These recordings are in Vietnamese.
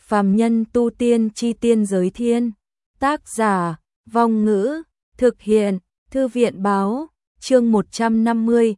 Phàm nhân tu tiên chi tiên giới thiên. Tác giả, Vong Ngữ, thực hiện, Thư viện báo, chương 150,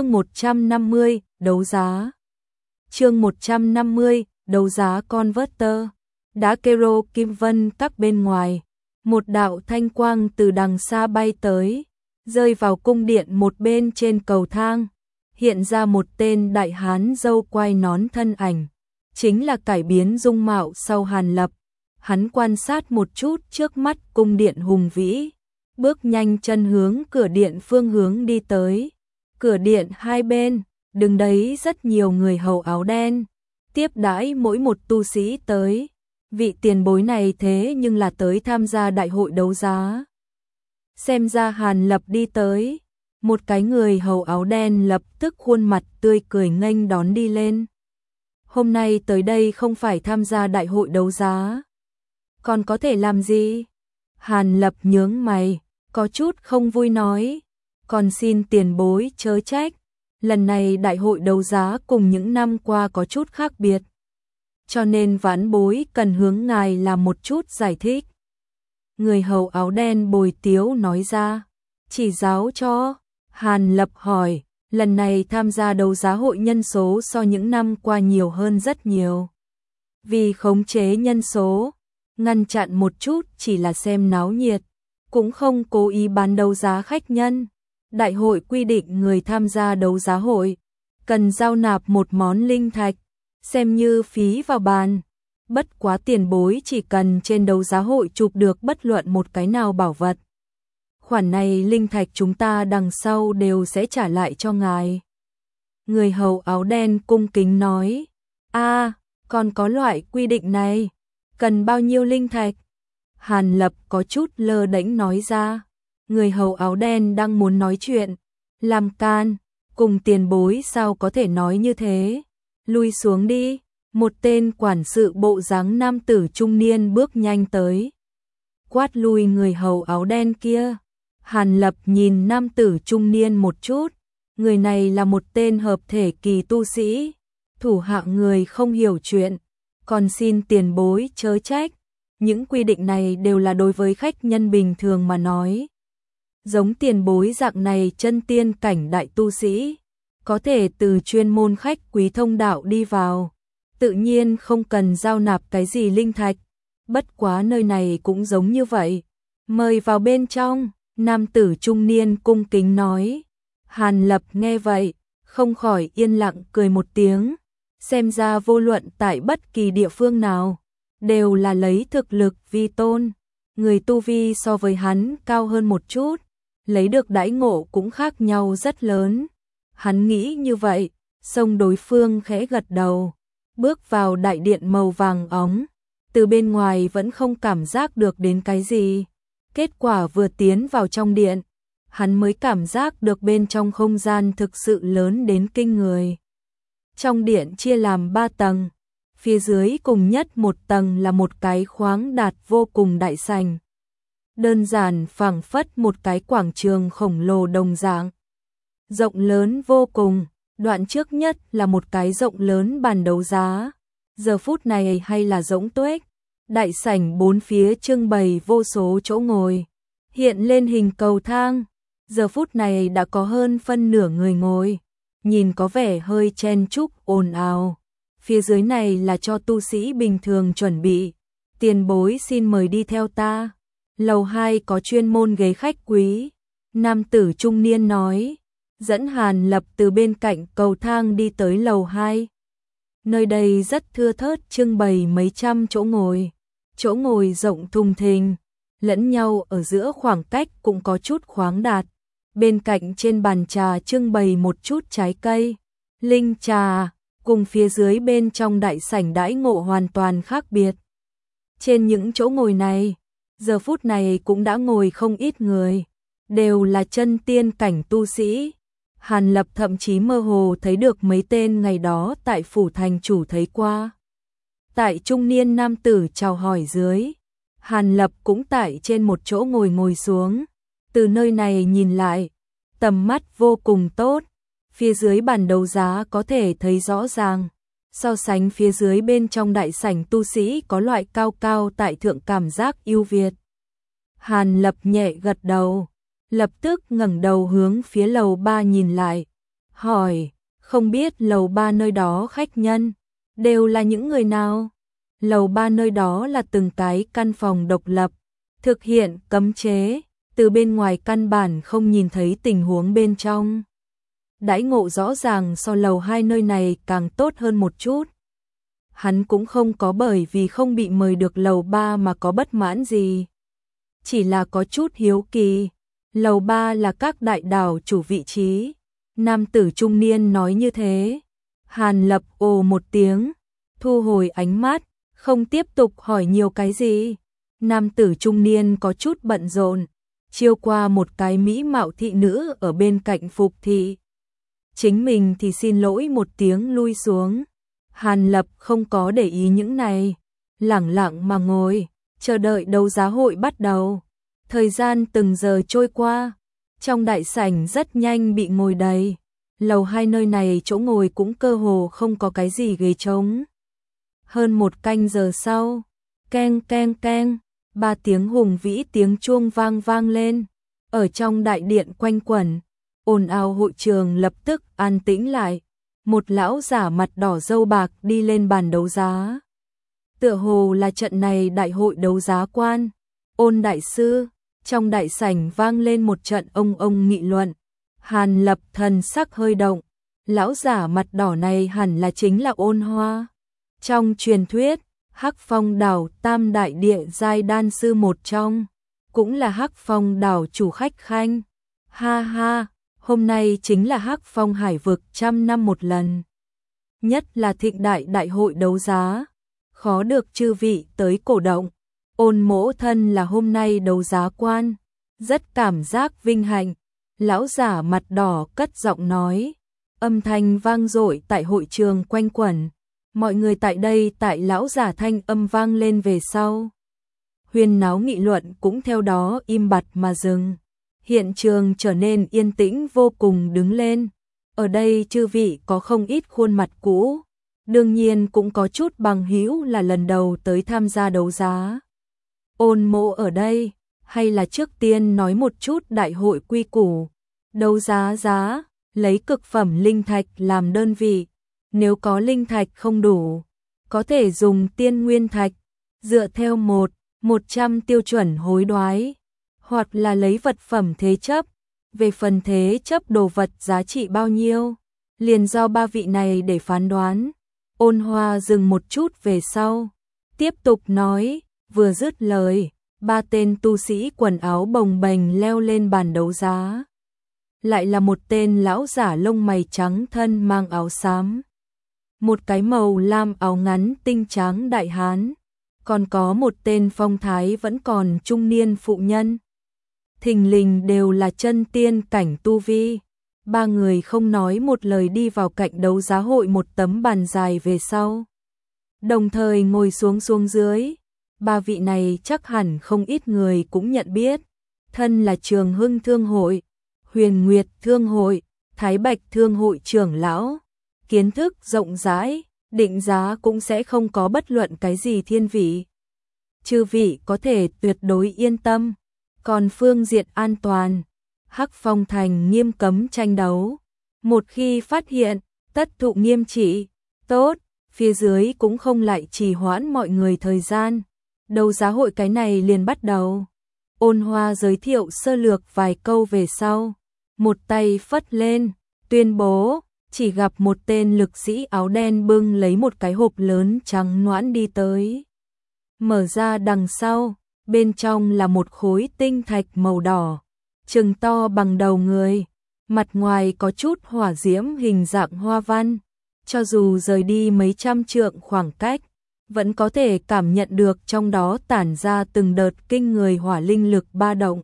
đấu giá. Chương 150, đấu giá Converter. Đá Kero Kim Vân các bên ngoài, một đạo thanh quang từ đằng xa bay tới, rơi vào cung điện một bên trên cầu thang, hiện ra một tên đại hán râu quai nón thân ảnh, chính là cải biến dung mạo sau Hàn Lập. Hắn quan sát một chút trước mắt cung điện hùng vĩ, bước nhanh chân hướng cửa điện phương hướng đi tới. Cửa điện hai bên, đứng đấy rất nhiều người hầu áo đen, tiếp đãi mỗi một tu sĩ tới. Vị tiền bối này thế nhưng là tới tham gia đại hội đấu giá. Xem ra Hàn Lập đi tới, một cái người hầu áo đen lập tức khuôn mặt tươi cười nghênh đón đi lên. Hôm nay tới đây không phải tham gia đại hội đấu giá, còn có thể làm gì? Hàn Lập nhướng mày, có chút không vui nói, còn xin tiền bối chớ trách, lần này đại hội đấu giá cùng những năm qua có chút khác biệt, cho nên vãn bối cần hướng ngài làm một chút giải thích. Người hầu áo đen bồi tiếu nói ra, chỉ giáo cho. Hàn Lập hỏi, lần này tham gia đấu giá hội nhân số so những năm qua nhiều hơn rất nhiều. Vì khống chế nhân số, ngăn chặn một chút chỉ là xem náo nhiệt, cũng không cố ý bán đấu giá khách nhân. Đại hội quy định người tham gia đấu giá hội cần giao nạp một món linh thạch, xem như phí vào bàn. Bất quá tiền bối chỉ cần trên đấu giá hội chụp được bất luận một cái nào bảo vật, khoản này linh thạch chúng ta đằng sau đều sẽ trả lại cho ngài. Người hầu áo đen cung kính nói, còn có loại quy định này, cần bao nhiêu linh thạch? Hàn Lập có chút lơ đễnh nói ra. Người hầu áo đen đang muốn nói chuyện, làm can, cùng tiền bối sao có thể nói như thế, lui xuống đi. Một tên quản sự bộ dáng nam tử trung niên bước nhanh tới, quát lui người hầu áo đen kia. Hàn Lập nhìn nam tử trung niên một chút, người này là một tên hợp thể kỳ tu sĩ, thủ hạ người không hiểu chuyện, còn xin tiền bối chớ trách, những quy định này đều là đối với khách nhân bình thường mà nói. Giống tiền bối dạng này chân tiên cảnh đại tu sĩ, có thể từ chuyên môn khách quý thông đạo đi vào, tự nhiên không cần giao nạp cái gì linh thạch, bất quá nơi này cũng giống như vậy, mời vào bên trong. Nam tử trung niên cung kính nói. Hàn Lập nghe vậy, không khỏi yên lặng cười một tiếng, xem ra vô luận tại bất kỳ địa phương nào, đều là lấy thực lực vi tôn, người tu vi so với hắn cao hơn một chút, lấy được đãi ngộ cũng khác nhau rất lớn. Hắn nghĩ như vậy, xông đối phương khẽ gật đầu, bước vào đại điện màu vàng óng, từ bên ngoài vẫn không cảm giác được đến cái gì. Kết quả vừa tiến vào trong điện, hắn mới cảm giác được bên trong không gian thực sự lớn đến kinh người. Trong điện chia làm 3 tầng, phía dưới cùng nhất một tầng là một cái khoáng đạt vô cùng đại sảnh. Đơn giản phảng phất một cái quảng trường khổng lồ đồng dạng. Rộng lớn vô cùng, đoạn trước nhất là một cái rộng lớn bàn đấu giá. Giờ phút này hay là rỗng tuếch. Đại sảnh bốn phía trưng bày vô số chỗ ngồi, hiện lên hình cầu thang, giờ phút này đã có hơn phân nửa người ngồi, nhìn có vẻ hơi chen chúc ồn ào. Phía dưới này là cho tu sĩ bình thường chuẩn bị, tiền bối xin mời đi theo ta. Lầu 2 có chuyên môn ghế khách quý, nam tử trung niên nói, dẫn Hàn Lập từ bên cạnh cầu thang đi tới lầu 2. Nơi đây rất thưa thớt trưng bày mấy trăm chỗ ngồi. Chỗ ngồi rộng thùng thình, lẫn nhau ở giữa khoảng cách cũng có chút khoáng đạt. Bên cạnh trên bàn trà trưng bày một chút trái cây, linh trà, cùng phía dưới bên trong đại sảnh đãi ngộ hoàn toàn khác biệt. Trên những chỗ ngồi này, giờ phút này cũng đã ngồi không ít người, đều là chân tiên cảnh tu sĩ. Hàn Lập thậm chí mơ hồ thấy được mấy tên ngày đó tại phủ thành chủ thấy qua. Tại trung niên nam tử chào hỏi dưới, Hàn Lập cũng tại trên một chỗ ngồi xuống. Từ nơi này nhìn lại, tầm mắt vô cùng tốt, phía dưới bàn đấu giá có thể thấy rõ ràng, So sánh phía dưới bên trong đại sảnh tu sĩ có loại cao cao tại thượng cảm giác ưu việt. Hàn Lập nhẹ gật đầu, lập tức ngẩng đầu hướng phía lầu 3 nhìn lại, hỏi, không biết lầu 3 nơi đó khách nhân đều là những người nào? Lầu 3 nơi đó là từng cái căn phòng độc lập, thực hiện cấm chế, từ bên ngoài căn bản không nhìn thấy tình huống bên trong. Đãi ngộ rõ ràng so lầu 2 nơi này càng tốt hơn một chút. Hắn cũng không có bởi vì không bị mời được lầu 3 mà có bất mãn gì. Chỉ là có chút hiếu kỳ. Lầu 3 là các đại đảo chủ vị trí. Nam tử trung niên nói như thế. Hàn Lập ồ một tiếng, thu hồi ánh mắt, không tiếp tục hỏi nhiều cái gì. Nam tử trung niên có chút bận rộn, chiêu qua một cái mỹ mạo thị nữ ở bên cạnh phục thị. Chính mình thì xin lỗi một tiếng lui xuống. Hàn Lập không có để ý những này, lẳng lặng mà ngồi, chờ đợi đấu giá hội bắt đầu. Thời gian từng giờ trôi qua, trong đại sảnh rất nhanh bị ngồi đầy. Lầu 2 nơi này chỗ ngồi cũng cơ hồ không có cái gì ghế trống. Hơn một canh giờ sau, keng keng keng, 3 tiếng hùng vĩ tiếng chuông vang lên, ở trong đại điện quanh quẩn, ồn ào hội trường lập tức an tĩnh lại. Một lão giả mặt đỏ râu bạc đi lên bàn đấu giá. Tựa hồ là trận này đại hội đấu giá quan. Ôn đại sư, trong đại sảnh vang lên một trận ông nghị luận. Hàn Lập thần sắc hơi động, lão giả mặt đỏ này hẳn là chính là Ôn Hoa. Trong truyền thuyết, Hắc Phong đảo tam đại địa giai đan sư một trong, cũng là Hắc Phong đảo chủ khách khanh. Ha ha, hôm nay chính là Hắc Phong hải vực 100 năm một lần. Nhất là thịnh đại đại hội đấu giá, khó được chư vị tới cổ động. Ôn mỗ thân là hôm nay đấu giá quan, rất cảm giác vinh hạnh. Lão giả mặt đỏ cất giọng nói, âm thanh vang dội tại hội trường quanh quẩn. Mọi người tại đây tại lão giả thanh âm vang lên về sau. Huyên náo nghị luận cũng theo đó im bặt mà dừng. Hiện trường trở nên yên tĩnh vô cùng đứng lên. Ở đây chư vị có không ít khuôn mặt cũ, đương nhiên cũng có chút bằng hữu là lần đầu tới tham gia đấu giá. Ôn mộ ở đây, hay là trước tiên nói một chút đại hội quy củ. Đấu giá, lấy cực phẩm linh thạch làm đơn vị. Nếu có linh thạch không đủ, có thể dùng tiên nguyên thạch, dựa theo 100 tiêu chuẩn hối đoái, hoặc là lấy vật phẩm thế chấp. Về phần thế chấp đồ vật giá trị bao nhiêu, liền do ba vị này để phán đoán. Ôn Hoa dừng một chút về sau, tiếp tục nói, vừa dứt lời, 3 tên tu sĩ quần áo bồng bềnh leo lên bàn đấu giá. Lại là một tên lão giả lông mày trắng thân mang áo xám, một cái màu lam áo ngắn tinh tráng đại hán, còn có một tên phong thái vẫn còn trung niên phụ nhân. Thình lình đều là chân tiên cảnh tu vi. 3 người không nói một lời đi vào cạnh đấu giá hội một tấm bàn dài về sau. Đồng thời ngồi xuống dưới. 3 vị này chắc hẳn không ít người cũng nhận biết. Thân là Trường Hưng Thương hội, Huyền Nguyệt Thương hội, Thái Bạch Thương hội trưởng lão. Kiến thức rộng rãi, định giá cũng sẽ không có bất luận cái gì thiên vị. Chư vị có thể tuyệt đối yên tâm. Còn phương diện an toàn, Hắc Phong thành nghiêm cấm tranh đấu. Một khi phát hiện, tất thụ nghiêm trị. Tốt, phía dưới cũng không lại trì hoãn mọi người thời gian. Đấu giá hội cái này liền bắt đầu. Ôn Hoa giới thiệu sơ lược vài câu về sau. Một tay phất lên, tuyên bố, chỉ gặp một tên lực sĩ áo đen bưng lấy một cái hộp lớn trắng nõn đi tới. Mở ra đằng sau, bên trong là một khối tinh thạch màu đỏ, chừng to bằng đầu người, mặt ngoài có chút hỏa diễm hình dạng hoa văn, cho dù rời đi mấy trăm trượng khoảng cách, vẫn có thể cảm nhận được trong đó tản ra từng đợt kinh người hỏa linh lực ba động.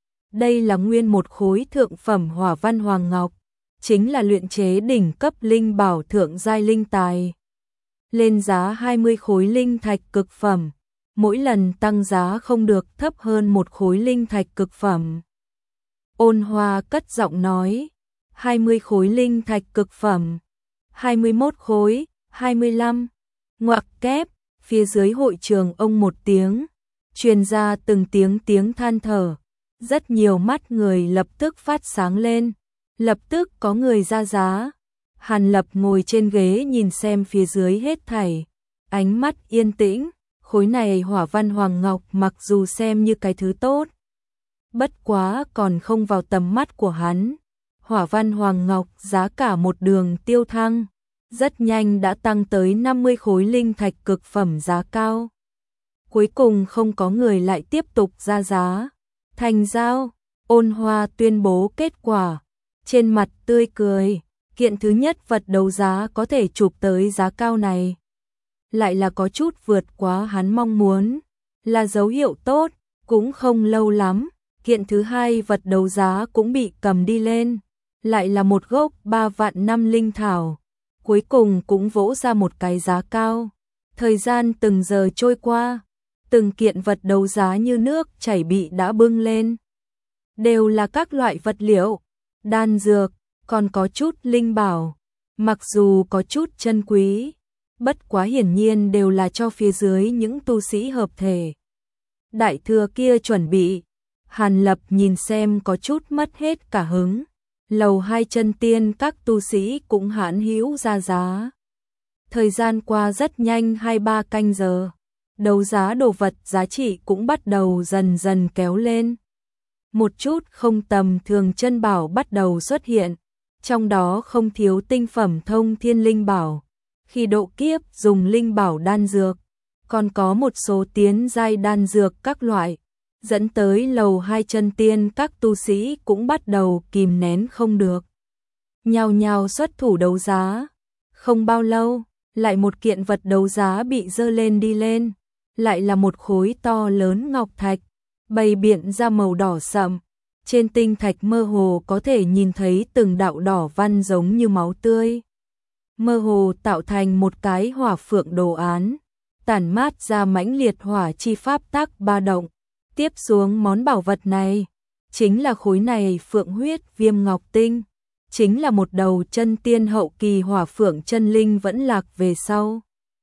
Đây là nguyên một khối thượng phẩm hỏa văn hoàng ngọc, chính là luyện chế đỉnh cấp linh bảo thượng giai linh tài. Lên giá 20 khối linh thạch cực phẩm. Mỗi lần tăng giá không được thấp hơn một khối linh thạch cực phẩm. Ôn Hoa cất giọng nói, 20 khối linh thạch cực phẩm, 21 khối, 25. Ngoặc kép, phía dưới hội trường ông một tiếng, truyền ra từng tiếng than thở. Rất nhiều mắt người lập tức phát sáng lên, lập tức có người ra giá. Hàn Lập ngồi trên ghế nhìn xem phía dưới hết thảy, ánh mắt yên tĩnh, khối này hỏa văn hoàng ngọc mặc dù xem như cái thứ tốt, bất quá còn không vào tầm mắt của hắn. Hỏa văn hoàng ngọc giá cả một đường tiêu thăng, rất nhanh đã tăng tới 50 khối linh thạch cực phẩm giá cao. Cuối cùng không có người lại tiếp tục ra giá. Thành giao, Ôn Hoa tuyên bố kết quả, trên mặt tươi cười, kiện thứ nhất vật đấu giá có thể chụp tới giá cao này. Lại là có chút vượt quá hắn mong muốn, là dấu hiệu tốt, cũng không lâu lắm, kiện thứ hai vật đấu giá cũng bị cầm đi lên, lại là một gốc 3 vạn năm linh thảo, cuối cùng cũng vỗ ra một cái giá cao. Thời gian từng giờ trôi qua, từng kiện vật đấu giá như nước chảy bị đã bưng lên. Đều là các loại vật liệu, đan dược, còn có chút linh bảo, mặc dù có chút chân quý, bất quá hiển nhiên đều là cho phía dưới những tu sĩ hợp thể. Đại thừa kia chuẩn bị, Hàn Lập nhìn xem có chút mất hết cả hứng. Lầu 2 chân tiên các tu sĩ cũng hãn hữu ra giá. Thời gian qua rất nhanh 2-3 canh giờ, đấu giá đồ vật giá trị cũng bắt đầu dần dần kéo lên. Một chút không tầm thường chân bảo bắt đầu xuất hiện, trong đó không thiếu tinh phẩm thông thiên linh bảo, khi độ kiếp dùng linh bảo đan dược, còn có một số tiến giai đan dược các loại, dẫn tới lầu 2 chân tiên các tu sĩ cũng bắt đầu kìm nén không được. Nhao nhao xuất thủ đấu giá, không bao lâu, lại một kiện vật đấu giá bị dơ lên đi lên, lại là một khối to lớn ngọc thạch, bày biện ra màu đỏ sậm, trên tinh thạch mơ hồ có thể nhìn thấy từng đạo đỏ văn giống như máu tươi. Mơ hồ tạo thành một cái hỏa phượng đồ án, tản mát ra mãnh liệt hỏa chi pháp tắc ba động. Tiếp xuống món bảo vật này, chính là khối này phượng huyết viêm ngọc tinh, chính là một đầu chân tiên hậu kỳ hỏa phượng chân linh vẫn lạc về sau.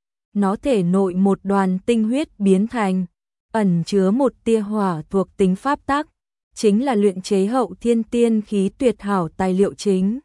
Nó thể nội một đoàn tinh huyết biến thành, ẩn chứa một tia hỏa thuộc tính pháp tắc, chính là luyện chế hậu thiên tiên khí tuyệt hảo tài liệu chính.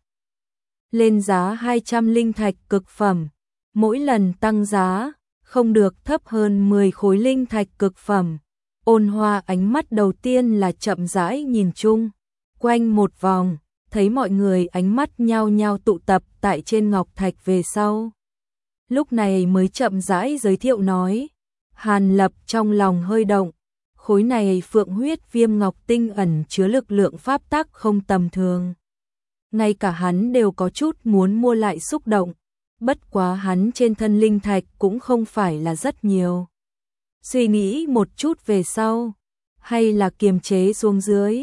Lên giá 200 linh thạch cực phẩm, mỗi lần tăng giá, không được thấp hơn 10 khối linh thạch cực phẩm. Ôn Hoa ánh mắt đầu tiên là chậm rãi nhìn chung, quanh một vòng, thấy mọi người ánh mắt nhao nhao tụ tập tại trên ngọc thạch về sau. Lúc này mới chậm rãi giới thiệu nói, Hàn Lập trong lòng hơi động, khối này phượng huyết viêm ngọc tinh ẩn chứa lực lượng pháp tắc không tầm thường. Ngay cả hắn đều có chút muốn mua lại xúc động, bất quá hắn trên thân linh thạch cũng không phải là rất nhiều. Suy nghĩ một chút về sau, hay là kiềm chế xuống dưới,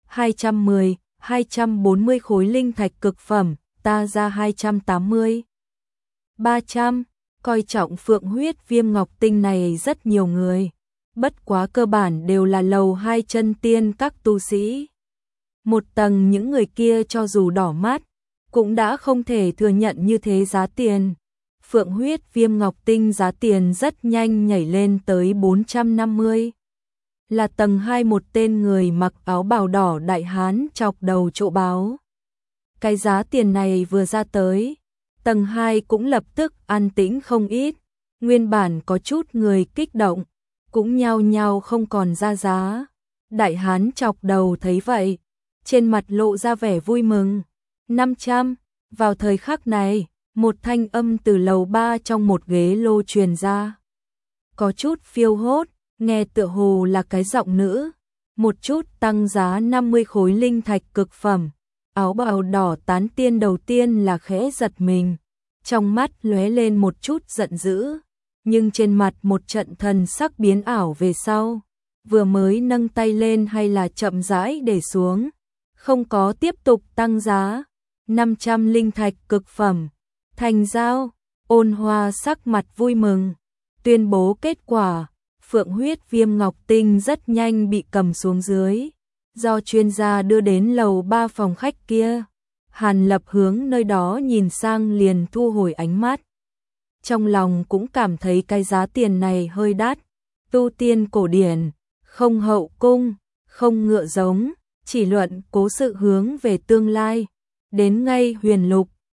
210, 240 khối linh thạch cực phẩm, ta ra 280. 300, coi trọng phượng huyết viêm ngọc tinh này rất nhiều người, bất quá cơ bản đều là lầu 2 chân tiên các tu sĩ. Một tầng những người kia cho dù đỏ mắt, cũng đã không thể thừa nhận như thế giá tiền. Phượng huyết viêm ngọc tinh giá tiền rất nhanh nhảy lên tới 450. Là tầng 2 một tên người mặc áo bào đỏ đại hán chọc đầu trộ báo. Cái giá tiền này vừa ra tới, tầng 2 cũng lập tức an tĩnh không ít, nguyên bản có chút người kích động, cũng nhao nhao không còn ra giá. Đại hán chọc đầu thấy vậy, trên mặt lộ ra vẻ vui mừng. 500, vào thời khắc này, một thanh âm từ lầu 3 trong một ghế lô truyền ra. Có chút phiêu hốt, nghe tựa hồ là cái giọng nữ. Một chút tăng giá 50 khối linh thạch cực phẩm. Áo bào đỏ tán tiên đầu tiên là khẽ giật mình, trong mắt lóe lên một chút giận dữ, nhưng trên mặt một trận thần sắc biến ảo về sau, vừa mới nâng tay lên hay là chậm rãi để xuống, không có tiếp tục tăng giá. 500 linh thạch cực phẩm, thành giao. Ôn Hoa sắc mặt vui mừng, tuyên bố kết quả, phượng huyết viêm ngọc tinh rất nhanh bị cầm xuống dưới, do chuyên gia đưa đến lầu 3 phòng khách kia. Hàn Lập hướng nơi đó nhìn sang liền thu hồi ánh mắt. trong lòng cũng cảm thấy cái giá tiền này hơi đắt. Tu tiên cổ điển, không hậu cung, không ngựa giống, chỉ luận cố sự hướng về tương lai. Đến ngay huyền lục,